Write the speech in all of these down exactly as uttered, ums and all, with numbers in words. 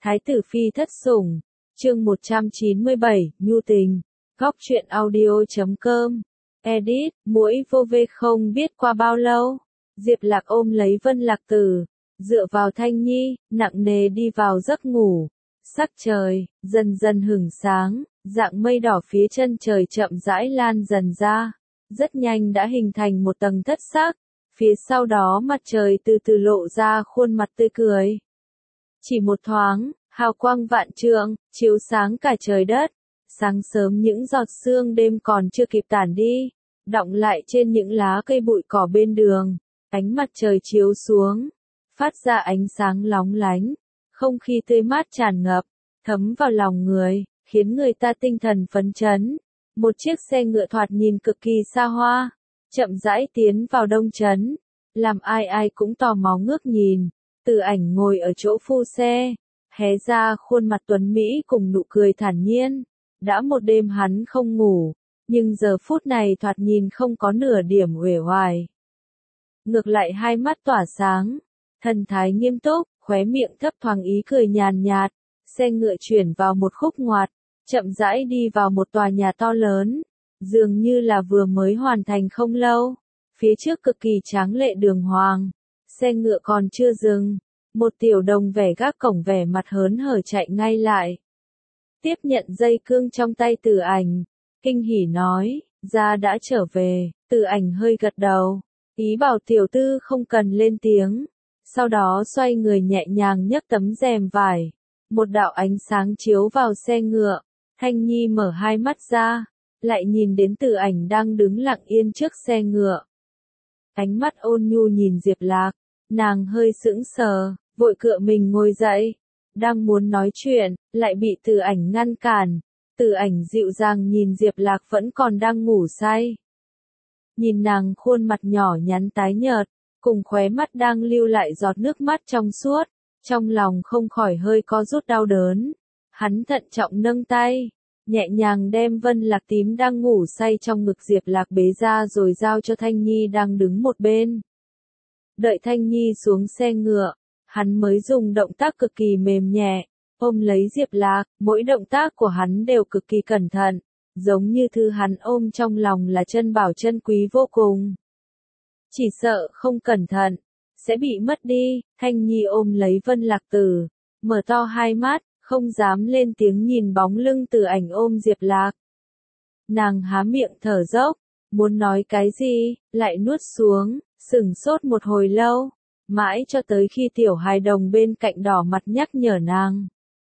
Thái tử phi thất sủng, chương một trăm chín mươi bảy, nhu tình, góc truyện audio chấm com, edit, muỗi vô vê không biết qua bao lâu, Diệp Lạc ôm lấy Vân Lạc Tử, dựa vào Thanh Nhi, nặng nề đi vào giấc ngủ, sắc trời, dần dần hửng sáng, dạng mây đỏ phía chân trời chậm rãi lan dần ra, rất nhanh đã hình thành một tầng thất sắc, phía sau đó mặt trời từ từ lộ ra khuôn mặt tươi cười. Chỉ một thoáng, hào quang vạn trượng, chiếu sáng cả trời đất. Sáng sớm những giọt sương đêm còn chưa kịp tản đi, đọng lại trên những lá cây bụi cỏ bên đường. Ánh mặt trời chiếu xuống, phát ra ánh sáng lóng lánh, không khí tươi mát tràn ngập, thấm vào lòng người, khiến người ta tinh thần phấn chấn. Một chiếc xe ngựa thoạt nhìn cực kỳ xa hoa, chậm rãi tiến vào Đông Trấn, làm ai ai cũng tò mò ngước nhìn. Từ Ảnh ngồi ở chỗ phu xe, hé ra khuôn mặt tuấn mỹ cùng nụ cười thản nhiên. Đã một đêm hắn không ngủ, nhưng giờ phút này thoạt nhìn không có nửa điểm uể oải. Ngược lại hai mắt tỏa sáng, thần thái nghiêm túc, khóe miệng thấp thoáng ý cười nhàn nhạt. Xe ngựa chuyển vào một khúc ngoặt, chậm rãi đi vào một tòa nhà to lớn, dường như là vừa mới hoàn thành không lâu. Phía trước cực kỳ tráng lệ đường hoàng. Xe ngựa còn chưa dừng, một tiểu đồng vẻ gác cổng vẻ mặt hớn hở chạy ngay lại. Tiếp nhận dây cương trong tay Từ Ảnh, kinh hỉ nói, gia đã trở về. Từ Ảnh hơi gật đầu, ý bảo tiểu tư không cần lên tiếng. Sau đó xoay người nhẹ nhàng nhấc tấm rèm vải, một đạo ánh sáng chiếu vào xe ngựa. Thanh Nhi mở hai mắt ra, lại nhìn đến Từ Ảnh đang đứng lặng yên trước xe ngựa. Ánh mắt ôn nhu nhìn Diệp Lạc, nàng hơi sững sờ, vội cựa mình ngồi dậy, đang muốn nói chuyện, lại bị Từ Ảnh ngăn cản. Từ Ảnh dịu dàng nhìn Diệp Lạc vẫn còn đang ngủ say. Nhìn nàng khuôn mặt nhỏ nhắn tái nhợt, cùng khóe mắt đang lưu lại giọt nước mắt trong suốt, trong lòng không khỏi hơi co rút đau đớn. Hắn thận trọng nâng tay, nhẹ nhàng đem Vân Lạc tím đang ngủ say trong ngực Diệp Lạc bế ra rồi giao cho Thanh Nhi đang đứng một bên. Đợi Thanh Nhi xuống xe ngựa, hắn mới dùng động tác cực kỳ mềm nhẹ, ôm lấy Diệp Lạc, mỗi động tác của hắn đều cực kỳ cẩn thận, giống như thứ hắn ôm trong lòng là chân bảo chân quý vô cùng. Chỉ sợ không cẩn thận, sẽ bị mất đi. Thanh Nhi ôm lấy Vân Lạc Tử, mở to hai mắt, không dám lên tiếng nhìn bóng lưng Từ Ảnh ôm Diệp Lạc. Nàng há miệng thở dốc, muốn nói cái gì, lại nuốt xuống, sửng sốt một hồi lâu, mãi cho tới khi tiểu hài đồng bên cạnh đỏ mặt nhắc nhở nàng.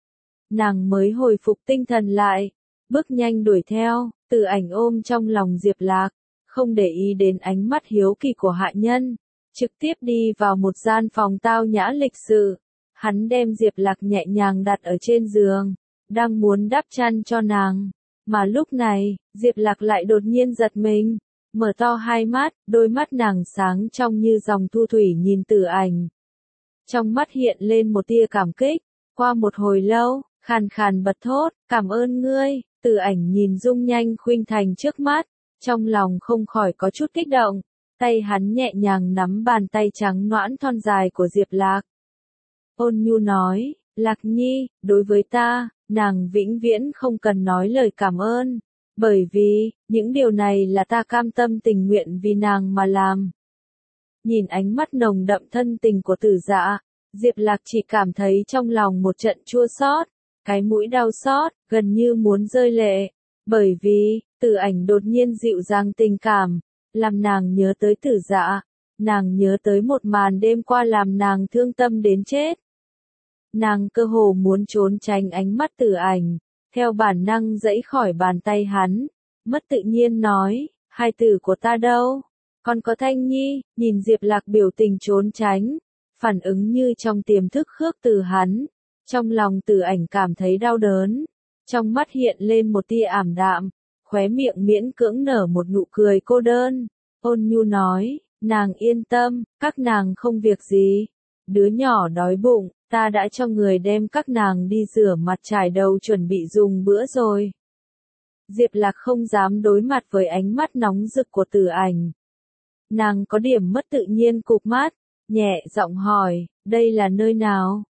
Nàng mới hồi phục tinh thần lại, bước nhanh đuổi theo. Từ Ảnh ôm trong lòng Diệp Lạc, không để ý đến ánh mắt hiếu kỳ của hạ nhân, trực tiếp đi vào một gian phòng tao nhã lịch sự. Hắn đem Diệp Lạc nhẹ nhàng đặt ở trên giường, đang muốn đắp chăn cho nàng. Mà lúc này, Diệp Lạc lại đột nhiên giật mình, mở to hai mắt, đôi mắt nàng sáng trong như dòng thu thủy nhìn Từ Ảnh. Trong mắt hiện lên một tia cảm kích, qua một hồi lâu, khàn khàn bật thốt, cảm ơn ngươi. Từ Ảnh nhìn dung nhanh khuynh thành trước mắt, trong lòng không khỏi có chút kích động, tay hắn nhẹ nhàng nắm bàn tay trắng nõn thon dài của Diệp Lạc. Ôn nhu nói, Lạc Nhi, đối với ta, nàng vĩnh viễn không cần nói lời cảm ơn, bởi vì, những điều này là ta cam tâm tình nguyện vì nàng mà làm. Nhìn ánh mắt nồng đậm thân tình của Tử Dạ, Diệp Lạc chỉ cảm thấy trong lòng một trận chua xót, cái mũi đau xót, gần như muốn rơi lệ, bởi vì, Từ Ảnh đột nhiên dịu dàng tình cảm, làm nàng nhớ tới Tử Dạ, nàng nhớ tới một màn đêm qua làm nàng thương tâm đến chết. Nàng cơ hồ muốn trốn tránh ánh mắt Từ Ảnh, theo bản năng giãy khỏi bàn tay hắn, mất tự nhiên nói, hai tử của ta đâu, còn có Thanh Nhi. Nhìn Diệp Lạc biểu tình trốn tránh, phản ứng như trong tiềm thức khước từ hắn, trong lòng Từ Ảnh cảm thấy đau đớn, trong mắt hiện lên một tia ảm đạm, khóe miệng miễn cưỡng nở một nụ cười cô đơn, ôn nhu nói, nàng yên tâm, các nàng không việc gì, đứa nhỏ đói bụng, ta đã cho người đem các nàng đi rửa mặt trải đầu chuẩn bị dùng bữa rồi. Diệp Lạc không dám đối mặt với ánh mắt nóng rực của Từ Ảnh. Nàng có điểm mất tự nhiên cụp mắt, nhẹ giọng hỏi, đây là nơi nào?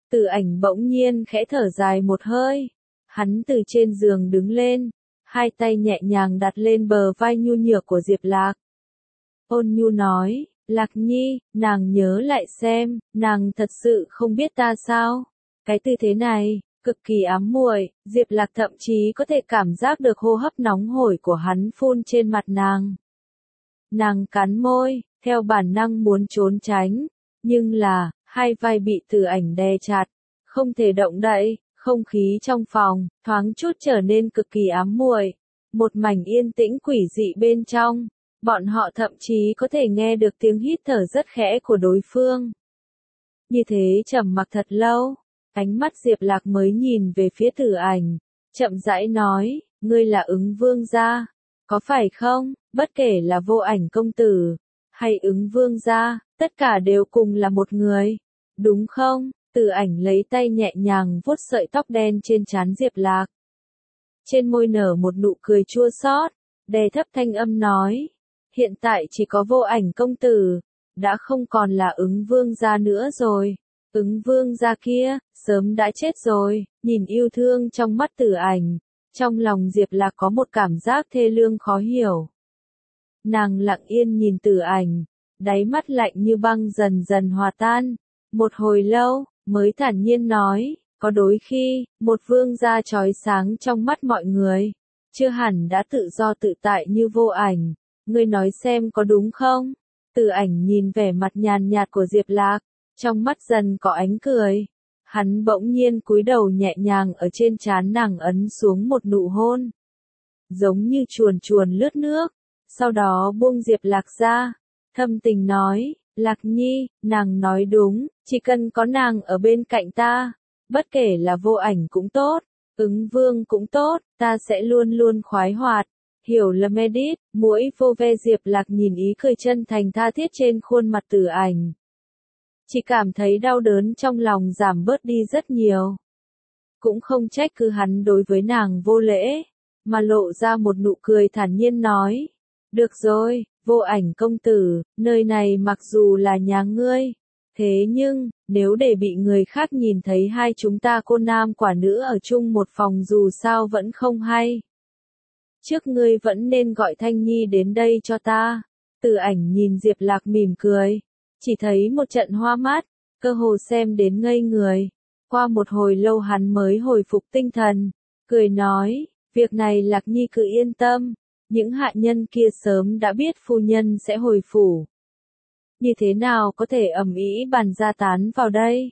Từ Ảnh bỗng nhiên khẽ thở dài một hơi. Hắn từ trên giường đứng lên, hai tay nhẹ nhàng đặt lên bờ vai nhu nhược của Diệp Lạc. Ôn nhu nói, Lạc Nhi, nàng nhớ lại xem, nàng thật sự không biết ta sao? Cái tư thế này, cực kỳ ám muội, Diệp Lạc thậm chí có thể cảm giác được hô hấp nóng hổi của hắn phun trên mặt nàng. Nàng cắn môi, theo bản năng muốn trốn tránh, nhưng là, hai vai bị Từ Ảnh đè chặt, không thể động đậy, không khí trong phòng, thoáng chút trở nên cực kỳ ám muội, một mảnh yên tĩnh quỷ dị bên trong, bọn họ thậm chí có thể nghe được tiếng hít thở rất khẽ của đối phương. Như thế trầm mặc thật lâu, ánh mắt Diệp Lạc mới nhìn về phía Từ Ảnh, chậm rãi nói, ngươi là Ứng Vương gia, có phải không? Bất kể là Vô Ảnh công tử, hay Ứng Vương gia, tất cả đều cùng là một người, đúng không? Từ Ảnh lấy tay nhẹ nhàng vuốt sợi tóc đen trên trán Diệp Lạc. Trên môi nở một nụ cười chua xót, đè thấp thanh âm nói, hiện tại chỉ có Vô Ảnh công tử, đã không còn là Ứng Vương gia nữa rồi. Ứng Vương gia kia, sớm đã chết rồi, nhìn yêu thương trong mắt Từ Ảnh, trong lòng Diệp Lạc có một cảm giác thê lương khó hiểu. Nàng lặng yên nhìn Từ Ảnh, đáy mắt lạnh như băng dần dần hòa tan, một hồi lâu, mới thản nhiên nói, có đôi khi, một vương gia chói sáng trong mắt mọi người, chưa hẳn đã tự do tự tại như Vô Ảnh, ngươi nói xem có đúng không? Từ Ảnh nhìn vẻ mặt nhàn nhạt của Diệp Lạc, trong mắt dần có ánh cười, hắn bỗng nhiên cúi đầu nhẹ nhàng ở trên trán nàng ấn xuống một nụ hôn, giống như chuồn chuồn lướt nước, sau đó buông Diệp Lạc ra, thâm tình nói, Lạc Nhi, nàng nói đúng, chỉ cần có nàng ở bên cạnh ta, bất kể là Vô Ảnh cũng tốt, Ứng Vương cũng tốt, ta sẽ luôn luôn khoái hoạt. Hiểu lầm edit, mũi vô ve Diệp Lạc nhìn ý cười chân thành tha thiết trên khuôn mặt Từ Ảnh. Chỉ cảm thấy đau đớn trong lòng giảm bớt đi rất nhiều. Cũng không trách cứ hắn đối với nàng vô lễ, mà lộ ra một nụ cười thản nhiên nói. Được rồi, Vô Ảnh công tử, nơi này mặc dù là nhà ngươi, thế nhưng, nếu để bị người khác nhìn thấy hai chúng ta cô nam quả nữ ở chung một phòng dù sao vẫn không hay. Trước ngươi vẫn nên gọi Thanh Nhi đến đây cho ta. Từ Ảnh nhìn Diệp Lạc mỉm cười, chỉ thấy một trận hoa mắt, cơ hồ xem đến ngây người. Qua một hồi lâu hắn mới hồi phục tinh thần, cười nói, việc này Lạc Nhi cứ yên tâm, những hạ nhân kia sớm đã biết phu nhân sẽ hồi phủ. Như thế nào có thể ầm ĩ bàn ra tán vào đây?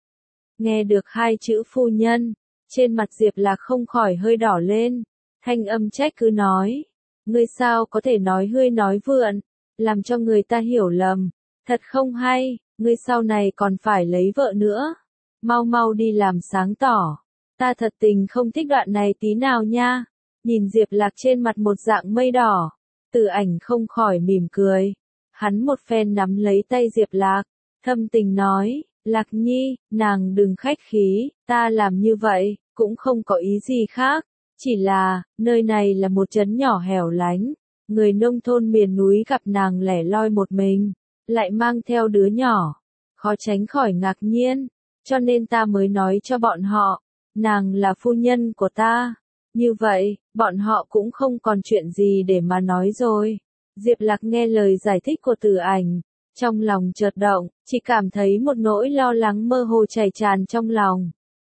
Nghe được hai chữ phu nhân, trên mặt Diệp Lạc không khỏi hơi đỏ lên, thanh âm trách cứ nói, ngươi sao có thể nói hươi nói vượn, làm cho người ta hiểu lầm, thật không hay, ngươi sau này còn phải lấy vợ nữa, mau mau đi làm sáng tỏ, ta thật tình không thích đoạn này tí nào nha. Nhìn Diệp Lạc trên mặt một dạng mây đỏ, Từ Ảnh không khỏi mỉm cười, hắn một phen nắm lấy tay Diệp Lạc, thâm tình nói, Lạc Nhi, nàng đừng khách khí, ta làm như vậy, cũng không có ý gì khác, chỉ là, nơi này là một trấn nhỏ hẻo lánh, người nông thôn miền núi gặp nàng lẻ loi một mình, lại mang theo đứa nhỏ, khó tránh khỏi ngạc nhiên, cho nên ta mới nói cho bọn họ, nàng là phu nhân của ta. Như vậy, bọn họ cũng không còn chuyện gì để mà nói rồi. Diệp Lạc nghe lời giải thích của Từ Ảnh, trong lòng chợt động, chỉ cảm thấy một nỗi lo lắng mơ hồ chảy tràn trong lòng.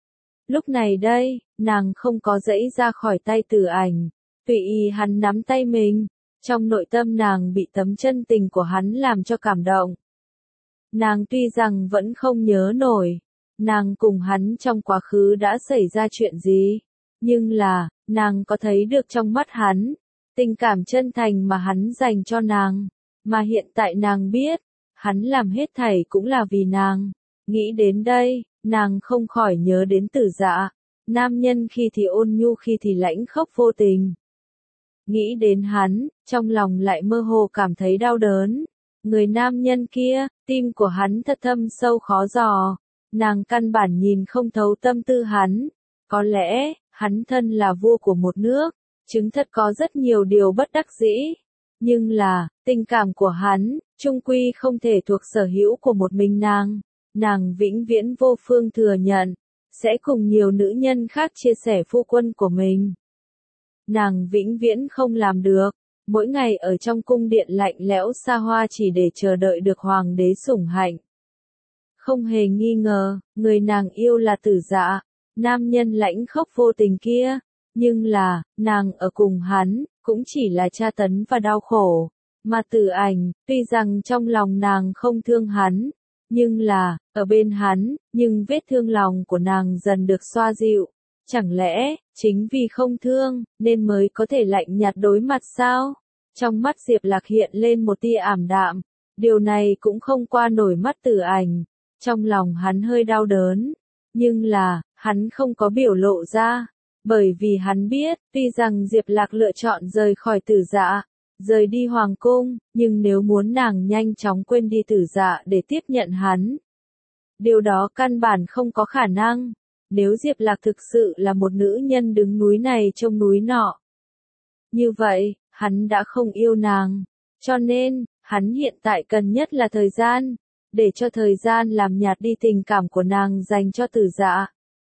Lúc này đây, nàng không có dãy ra khỏi tay Từ Ảnh, tùy ý hắn nắm tay mình, trong nội tâm nàng bị tấm chân tình của hắn làm cho cảm động. Nàng tuy rằng vẫn không nhớ nổi, nàng cùng hắn trong quá khứ đã xảy ra chuyện gì. Nhưng là, nàng có thấy được trong mắt hắn, tình cảm chân thành mà hắn dành cho nàng, mà hiện tại nàng biết, hắn làm hết thảy cũng là vì nàng. Nghĩ đến đây, nàng không khỏi nhớ đến Tử Dạ, nam nhân khi thì ôn nhu khi thì lãnh khốc vô tình. Nghĩ đến hắn, trong lòng lại mơ hồ cảm thấy đau đớn. Người nam nhân kia, tim của hắn thật thâm sâu khó dò, nàng căn bản nhìn không thấu tâm tư hắn. Có lẽ, hắn thân là vua của một nước, chứng thật có rất nhiều điều bất đắc dĩ. Nhưng là, tình cảm của hắn, chung quy không thể thuộc sở hữu của một mình nàng. nàng vĩnh viễn vô phương thừa nhận, sẽ cùng nhiều nữ nhân khác chia sẻ phu quân của mình. Nàng vĩnh viễn không làm được, mỗi ngày ở trong cung điện lạnh lẽo xa hoa chỉ để chờ đợi được hoàng đế sủng hạnh. Không hề nghi ngờ, người nàng yêu là Tử Dạ, nam nhân lãnh khốc vô tình kia, nhưng là, nàng ở cùng hắn, cũng chỉ là tra tấn và đau khổ, mà Tử Ảnh, tuy rằng trong lòng nàng không thương hắn, nhưng là, ở bên hắn, nhưng vết thương lòng của nàng dần được xoa dịu. Chẳng lẽ, chính vì không thương, nên mới có thể lạnh nhạt đối mặt sao? Trong mắt Diệp Lạc hiện lên một tia ảm đạm, điều này cũng không qua nổi mắt Tử Ảnh. Trong lòng hắn hơi đau đớn, nhưng là, hắn không có biểu lộ ra, bởi vì hắn biết, tuy rằng Diệp Lạc lựa chọn rời khỏi Tử Dạ, rời đi hoàng cung, nhưng nếu muốn nàng nhanh chóng quên đi Tử Dạ để tiếp nhận hắn, điều đó căn bản không có khả năng. Nếu Diệp Lạc thực sự là một nữ nhân đứng núi này trông núi nọ, như vậy, hắn đã không yêu nàng, cho nên, hắn hiện tại cần nhất là thời gian, để cho thời gian làm nhạt đi tình cảm của nàng dành cho Tử Dạ.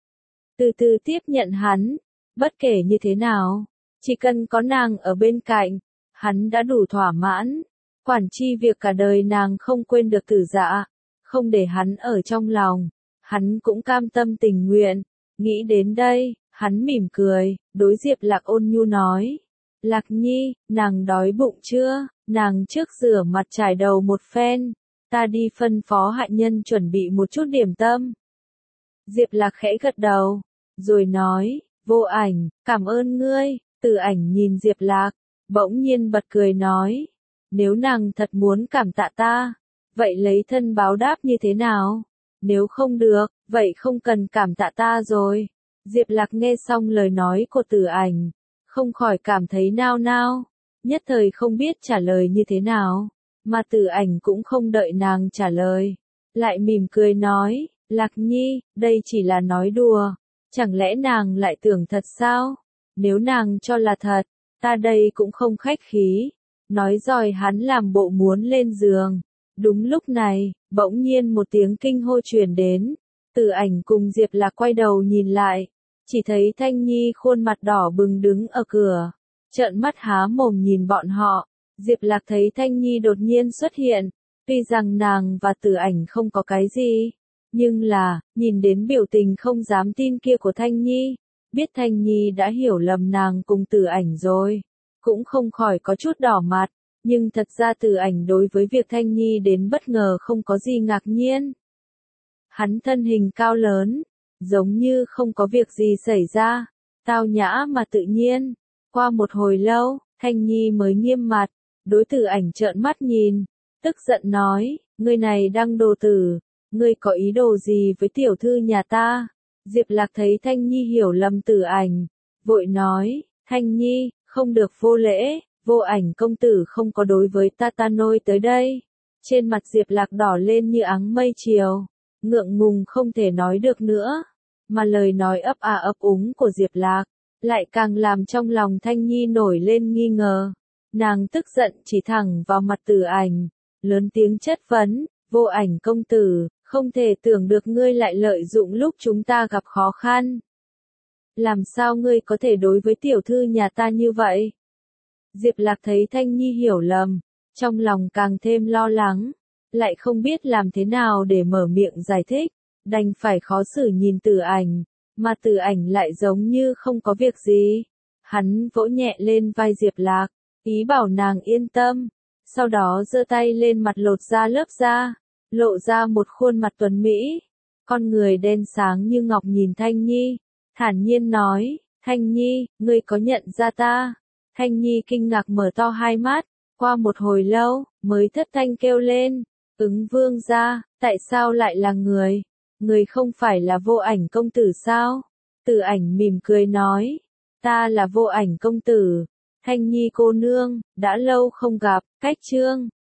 Từ từ tiếp nhận hắn, bất kể như thế nào, chỉ cần có nàng ở bên cạnh, hắn đã đủ thỏa mãn, quản chi việc cả đời nàng không quên được Tử Dạ, không để hắn ở trong lòng, hắn cũng cam tâm tình nguyện. Nghĩ đến đây, hắn mỉm cười, đối Diệp Lạc ôn nhu nói, Lạc Nhi, nàng đói bụng chưa? Nàng trước rửa mặt trải đầu một phen, ta đi phân phó hạ nhân chuẩn bị một chút điểm tâm. Diệp Lạc khẽ gật đầu, rồi nói, Vô Ảnh, cảm ơn ngươi. Tử Ảnh nhìn Diệp Lạc, bỗng nhiên bật cười nói, nếu nàng thật muốn cảm tạ ta, vậy lấy thân báo đáp như thế nào? Nếu không được, vậy không cần cảm tạ ta rồi. Diệp Lạc nghe xong lời nói của Tử Ảnh, không khỏi cảm thấy nao nao, nhất thời không biết trả lời như thế nào, mà Tử Ảnh cũng không đợi nàng trả lời, lại mỉm cười nói, Lạc Nhi, đây chỉ là nói đùa, chẳng lẽ nàng lại tưởng thật sao? Nếu nàng cho là thật, ta đây cũng không khách khí. Nói rồi hắn làm bộ muốn lên giường. Đúng lúc này, bỗng nhiên một tiếng kinh hô truyền đến. Tử Ảnh cùng Diệp Lạc quay đầu nhìn lại, chỉ thấy Thanh Nhi khuôn mặt đỏ bừng đứng ở cửa, trợn mắt há mồm nhìn bọn họ. Diệp Lạc thấy Thanh Nhi đột nhiên xuất hiện, tuy rằng nàng và Tử Ảnh không có cái gì, nhưng là, nhìn đến biểu tình không dám tin kia của Thanh Nhi, biết Thanh Nhi đã hiểu lầm nàng cùng Tử Ảnh rồi, cũng không khỏi có chút đỏ mặt, nhưng thật ra Tử Ảnh đối với việc Thanh Nhi đến bất ngờ không có gì ngạc nhiên. Hắn thân hình cao lớn, giống như không có việc gì xảy ra, tao nhã mà tự nhiên. Qua một hồi lâu, Thanh Nhi mới nghiêm mặt, đối Tử Ảnh trợn mắt nhìn, tức giận nói, ngươi này đăng đồ tử, ngươi có ý đồ gì với tiểu thư nhà ta? Diệp Lạc thấy Thanh Nhi hiểu lầm Tử Ảnh, vội nói, Thanh Nhi, không được vô lễ, Vô Ảnh công tử không có đối với ta ta nôi tới đây. Trên mặt Diệp Lạc đỏ lên như áng mây chiều, ngượng ngùng không thể nói được nữa, mà lời nói ấp à ấp úng của Diệp Lạc, lại càng làm trong lòng Thanh Nhi nổi lên nghi ngờ. Nàng tức giận chỉ thẳng vào mặt Tử Ảnh, lớn tiếng chất vấn, Vô Ảnh công tử, không thể tưởng được ngươi lại lợi dụng lúc chúng ta gặp khó khăn. Làm sao ngươi có thể đối với tiểu thư nhà ta như vậy? Diệp Lạc thấy Thanh Nhi hiểu lầm, trong lòng càng thêm lo lắng, lại không biết làm thế nào để mở miệng giải thích, đành phải khó xử nhìn Tử Ảnh, mà Tử Ảnh lại giống như không có việc gì. Hắn vỗ nhẹ lên vai Diệp Lạc, ý bảo nàng yên tâm, sau đó giơ tay lên mặt lột ra lớp da, lộ ra một khuôn mặt tuấn mỹ, con người đen sáng như ngọc nhìn Thanh Nhi, thản nhiên nói, Thanh Nhi, ngươi có nhận ra ta? Thanh Nhi kinh ngạc mở to hai mắt, qua một hồi lâu, mới thất thanh kêu lên, Ứng vương gia, tại sao lại là người? Người không phải là Vô Ảnh công tử sao? Tử Ảnh mỉm cười nói, ta là Vô Ảnh công tử. Thanh Nhi cô nương, đã lâu không gặp, cách trương.